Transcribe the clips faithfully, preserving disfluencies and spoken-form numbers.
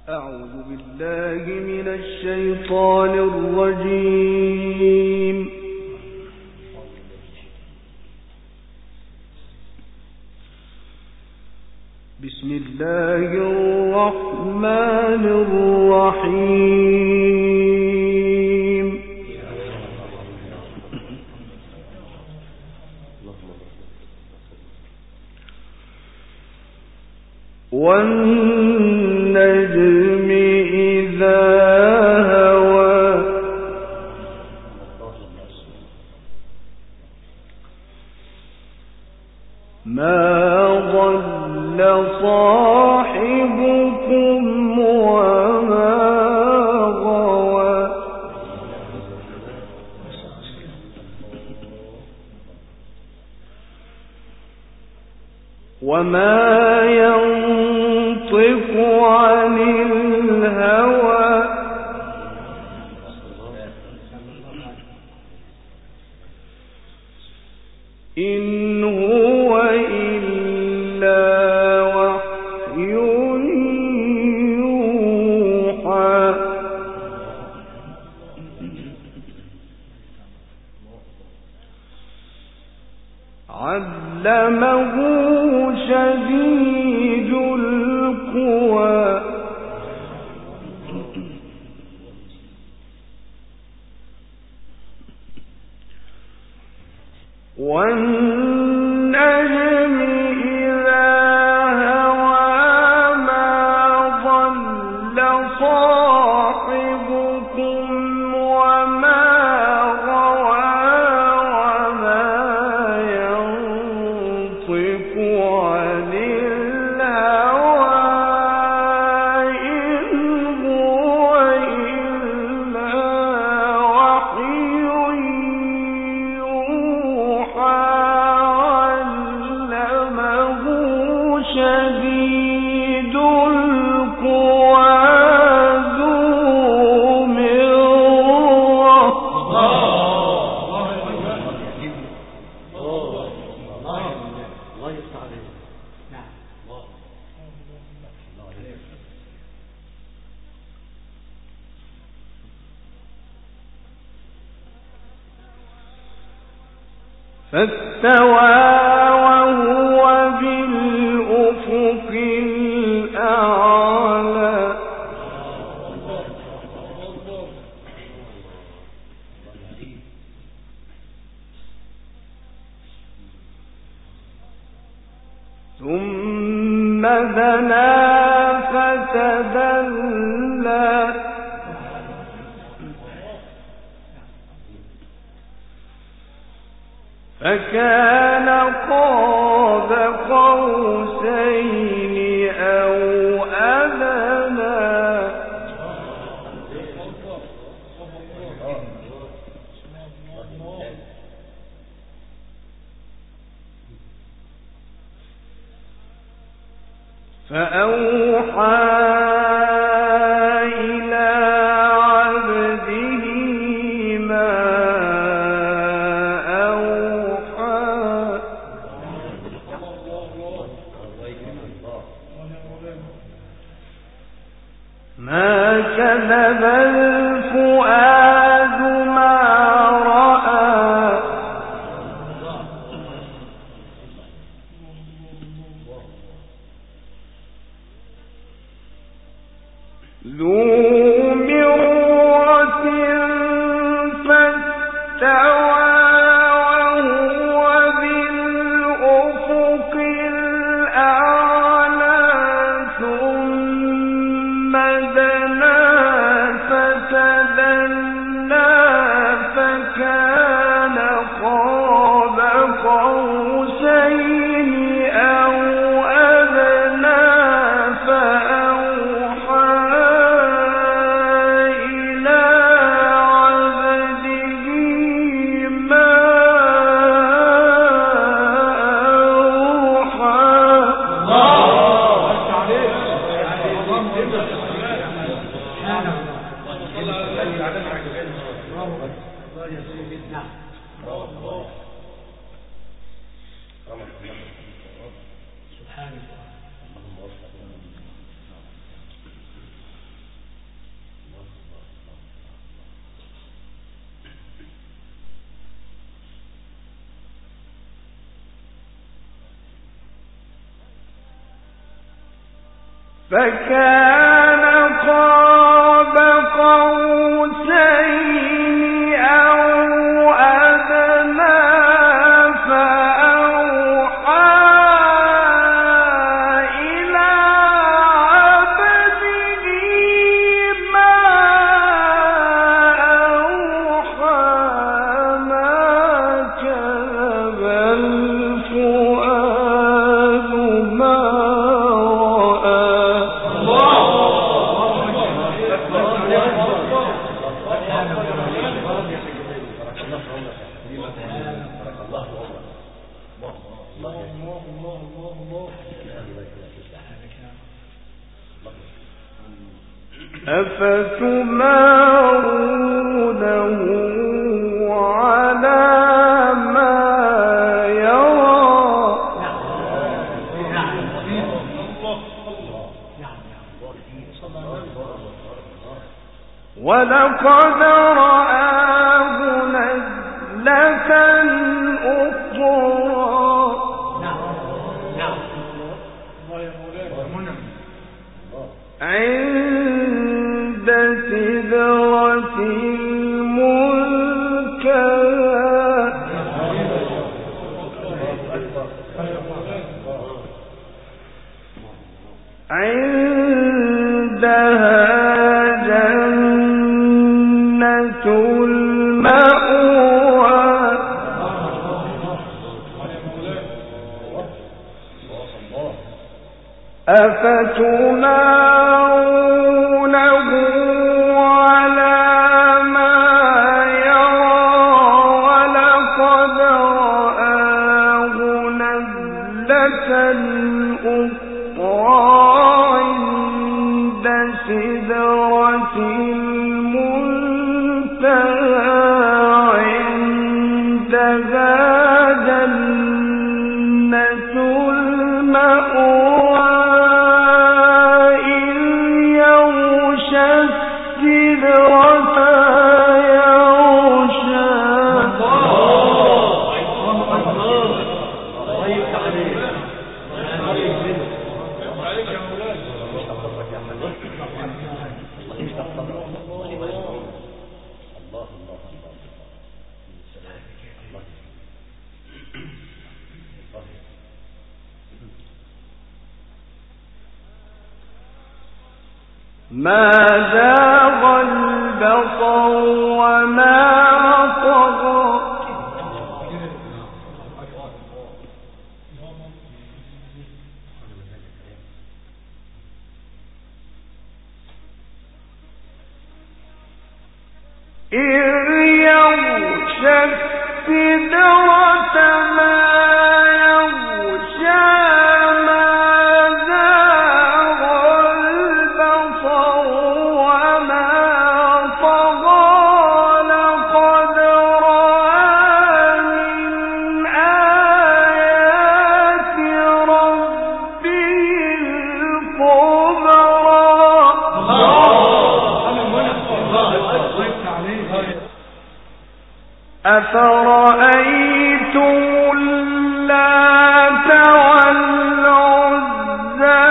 أعوذ بالله من الشيطان الرجيم. بسم الله الرحمن الرحيم. والنجم إذا هوى ما ضل صاحبكم وما غوى وما ينطق عن الهوى إن هو إلا وحي يوحى علمه شديد القوى والنجم إذا هوى ما ضل صاحبكم وما غوى وما ينطق عن الهوى إن هو إلا وحي يوحى علمه شديد القوى ذو مرة فاستوى وهو بالأفق الأعلى ثم دنا فتدلى فكان قاب قوسين أو أدنى فأوحى إلى عبده ما ما كذب الفؤاد ما رأى ذو مرة فاستوى وهو بالأفق الأعلى ثم دنا فتدلى فكان قاب قوسين أو أدنى فأوحى فكان قاب قوسين أو أدنى فأوحى إلى عبده ما أوحى ما كذب الفؤاد ما أفتمارونه على ما يرى ولقد رآه نزلة أخرى عند سدرة المنتهى عندها جنة المأوى أفتمارونه على ما يرى ولقد رآه نزلة أخرى عند سدرة المنتهى عندها جنة المأوى إذ يغشى السدرة يغشى ما زاغ البصر وما طغى إذ يغشى السدرة ما يغشى ما زاغ البصر وما طغى لقد رأى من آيات ربه الكبرى أفرأيتم اللات والعزى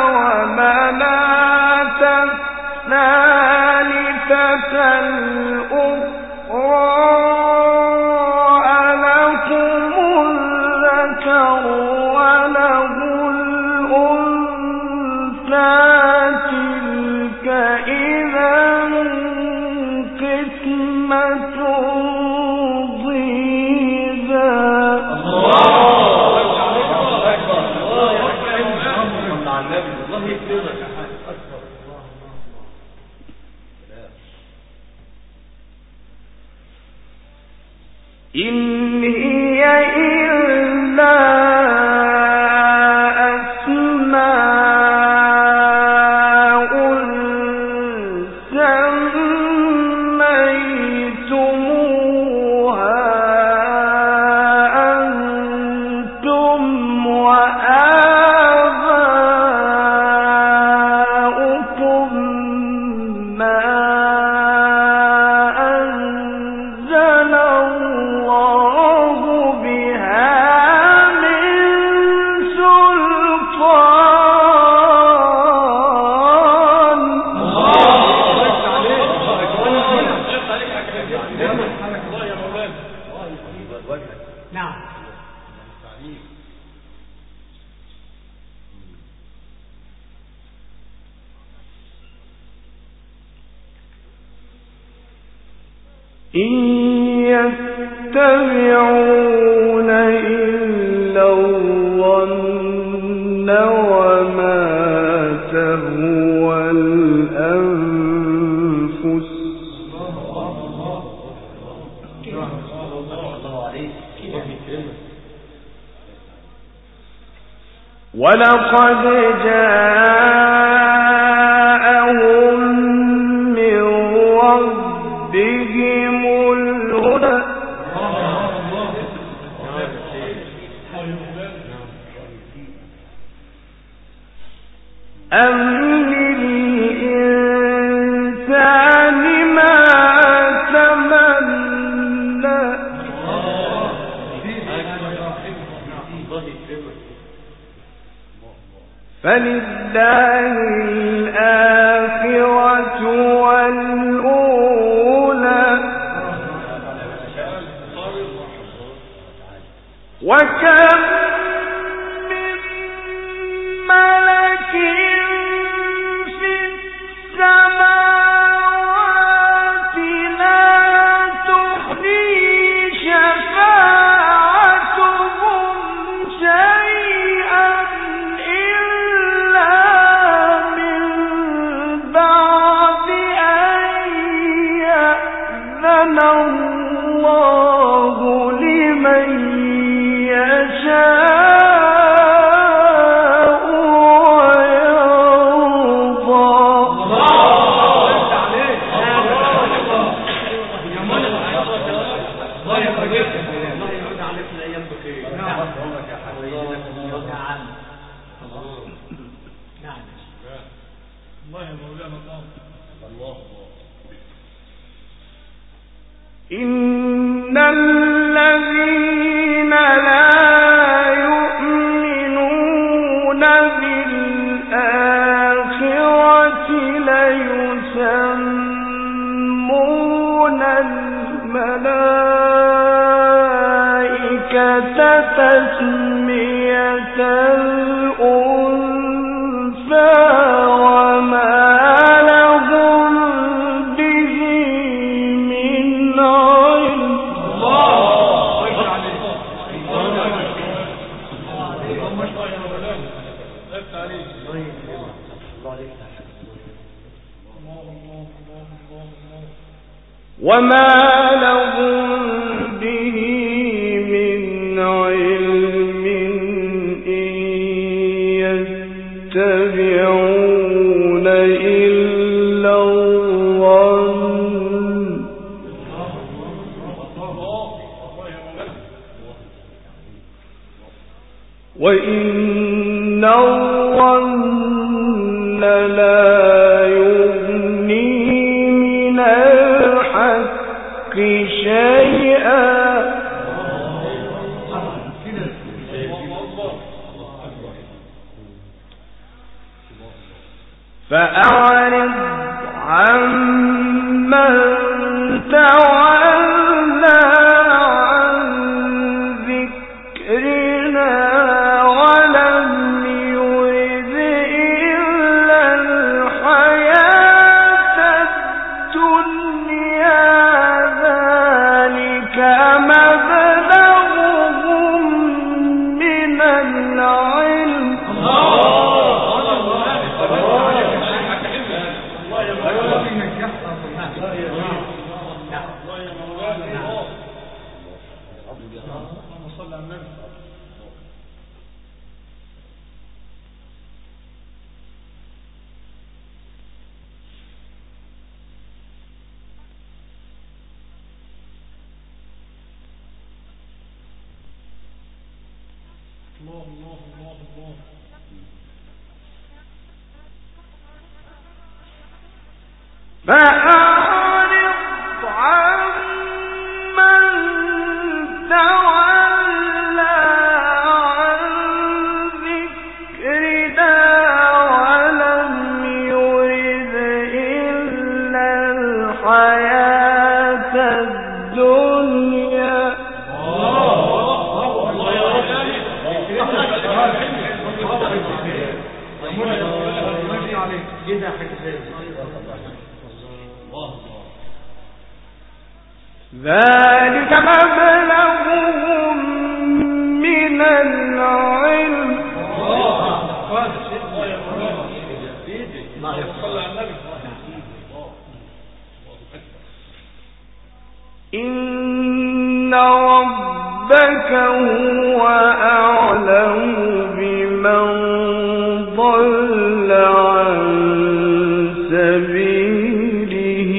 ومناة الثالثة الأخرى ألكم الذكر وله الأنثى تلك إذا قسمة إن هي إلا أسماء سميتموها أنتم وآباؤكم ما إن يتبعون إلا الظن وما تهوى الأنفس ولقد جاءهم من ربهم الهدى أم للإنسان ما تمنى فلله الآخرة والأولى وكم من ملك في السماوات لا تغني شفاعتهم شيئا إلا من بعد أن يأذن الله لمن يشاء إن الذين لا يؤمنون بالآخرة ليسمون الملائكة تسمية الأنثى وما وما لهم به من علم إن يتبعون إلا الظن وإن الظن لا يغني من الحق شيئا فأعرض عمن تولى عن ذكرنا ولم يرد إلا الحياة الدنيا ذلك مبلغهم من العلم الله الله الله الله فأعرض عمن تولى عن ذكرنا ولم يرد إلا الحياة الدنيا ذلك مبلغهم من العلم إن ربك هو أعلم بمن ضل عن سبيله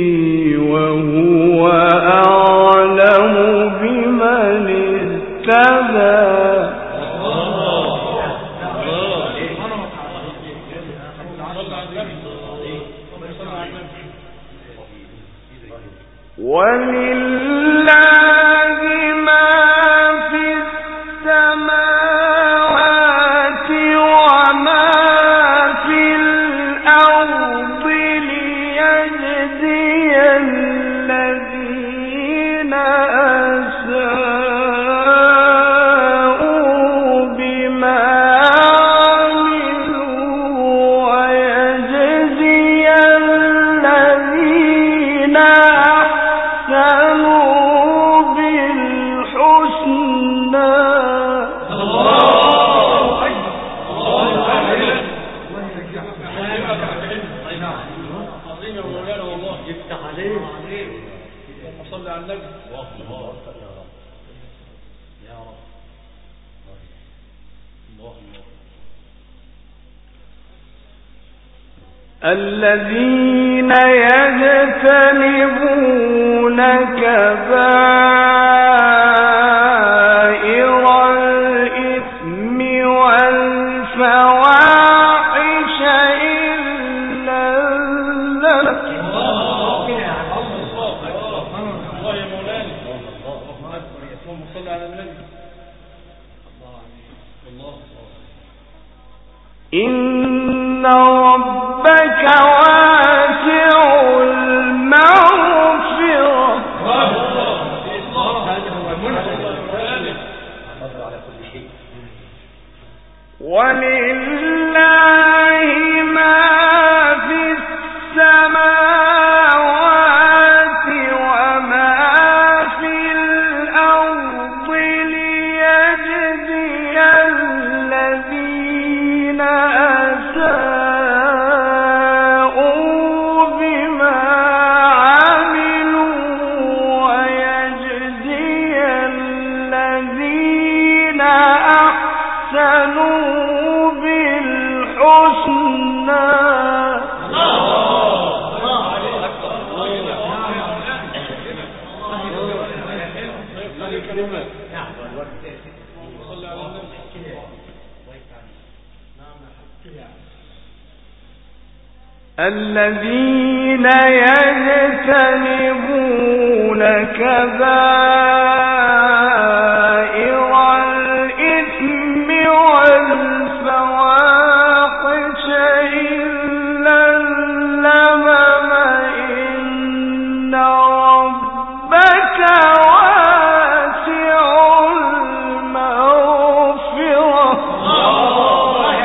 وهو أعلم بمن اهتدى. ولله ما في السماوات وما في الأرض ليجزي الذين أساءوا بما عملوا ويجزي الذين أحسنوا بالحسنى. الذين يجتنبون كبائر الإثم والفواحش إلا اللمم. إن ربك واسع المغفرة ولله ما في السماوات وما في الأرض ليجزي الذين أساءوا بما عملوا ويجزي الذين أحسنوا بالحسنى. الذين يجتنبون كبائر الإثم والفواحش إلا اللمم إن ربك واسع المغفرة.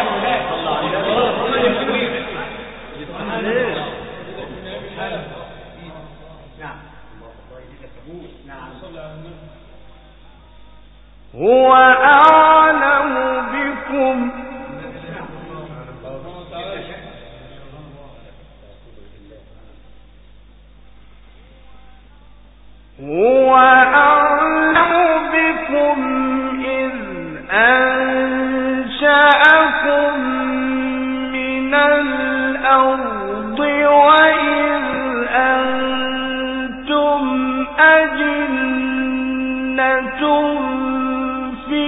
هو أعلم بكم هو أعلم بكم إذ أنشأكم من الأرض وإذ أنتم أجنة في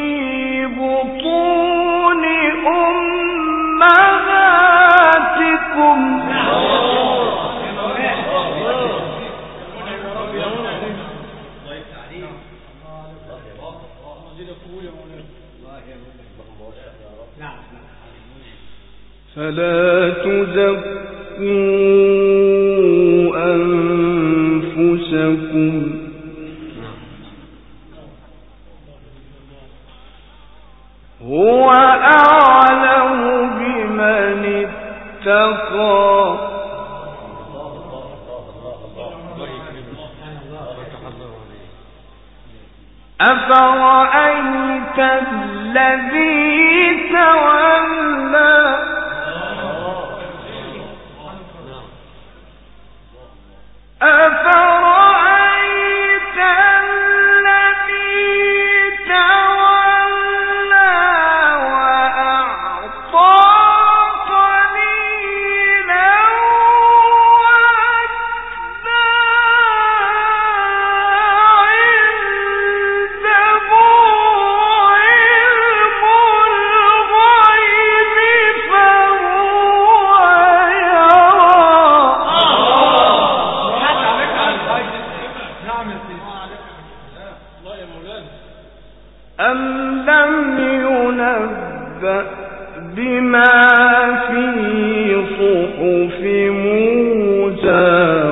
بطون أمهاتكم. فلا تزكوا أنفسكم هو أعلم بمن اتقى. أفرأيت الذي تولى أفرأيت الذي تولى وأعطى قليلا وأكدى عنده علم الغيب فهو أم لم ينبأ بما في صحف موسى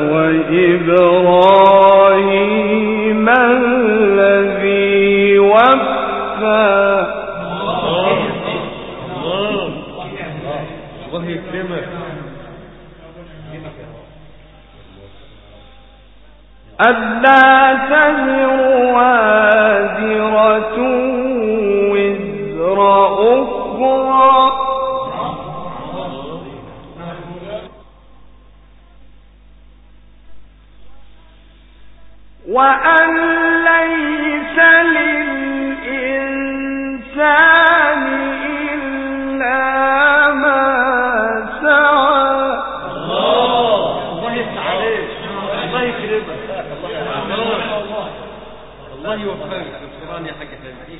وإبراهيم الذي وفى الله يكرمك ألا تزر وازرة وزر أخرى وأن ليس للإنسان إلا ما سعى الله يسعدك الله يكرمك الله يوفقك بالقرآن يا حاج فهمي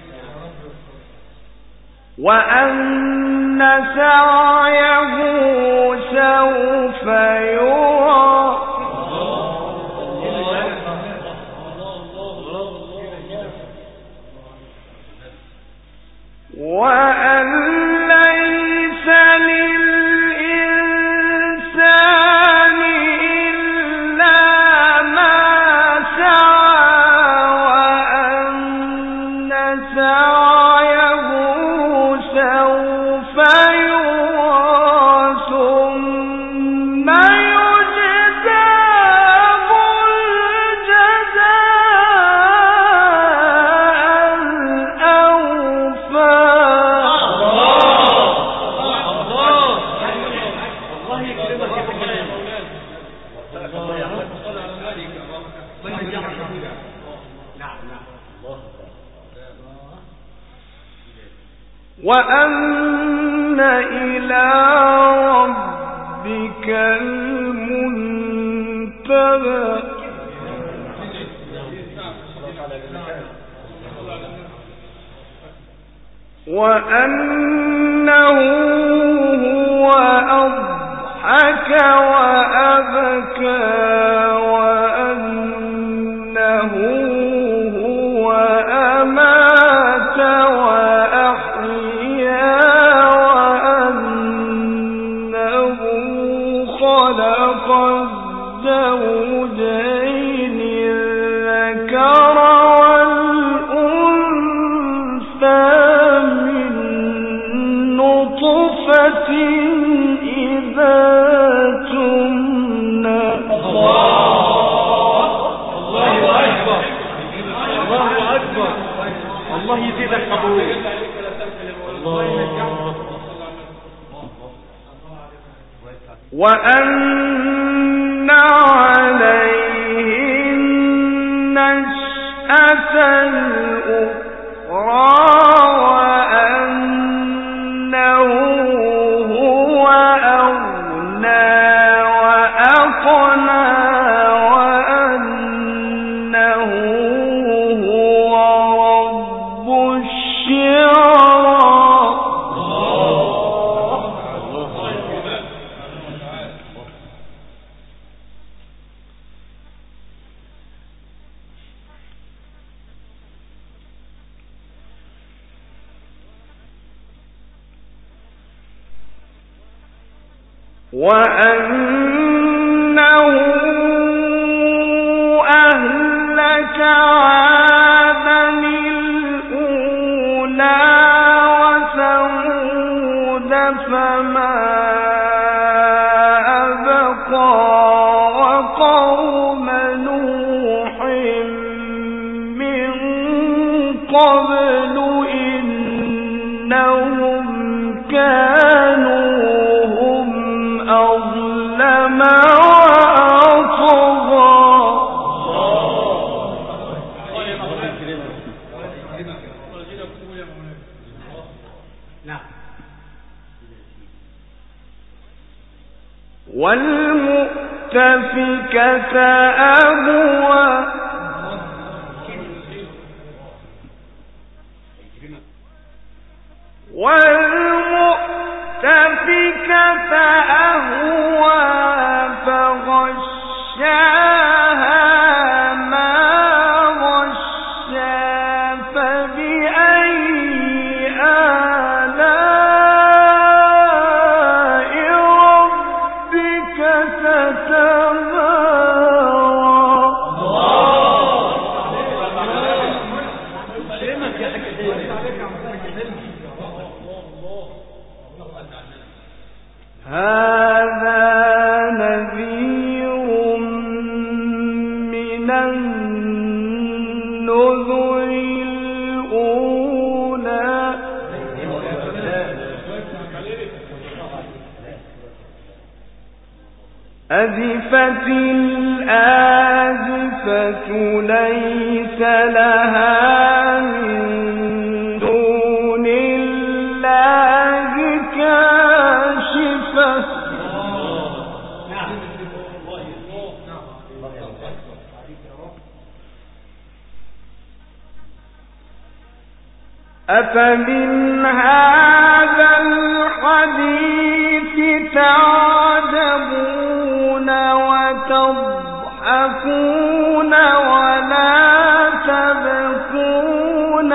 وأن سعيه سوف يرى وأن ليس للإنسان إلا ما سعى وأن سعيه سوف يرى ثم يجزاه الجزاء الأوفى وأن إلى ربك المنتهى وأنه هو أضحك وأبكى وأنه هو أمات وأحيا وأنه خلق الزوجين الذكر والأنثى من نطفة إذا تمنى الله أكبر الله أكبر الله يزيدك قبول الله وأن عليه النشأة الأخرى وأنه هو أغنى وأقنى وأنه هو رب الشعرى وأنه أهلك عادا الأولى وثمود فما أبقى وقوم نوح من قبل إنهم كانوا هم أظلم وأطغى. والمؤتفكة أهوى والمؤتفكة أهوى فغشاها ما غشا فبأي آلاء ربك تتمارى. هذا نذير من النذر الأولى. أزفت الآزفة ليس لها من دون الله كاشفة. أفمن هذا الحديث تعجبون وتضحكون ولا تبكون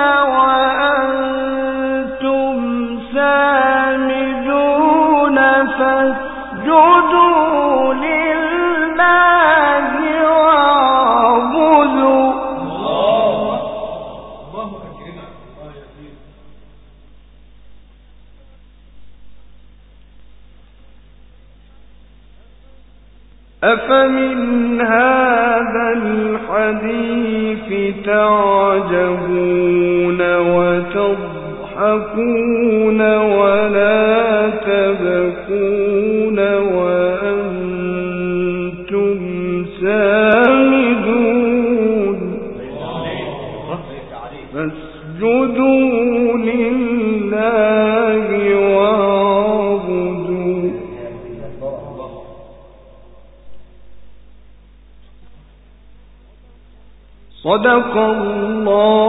وأنتم سامدون فاسجدوا لله واعبدوا. أفمن هذا الحديث تعجبون وتضحكون ولا تبكون وأنتم سامدون فاسجدوا لله واعبدوا. صدق الله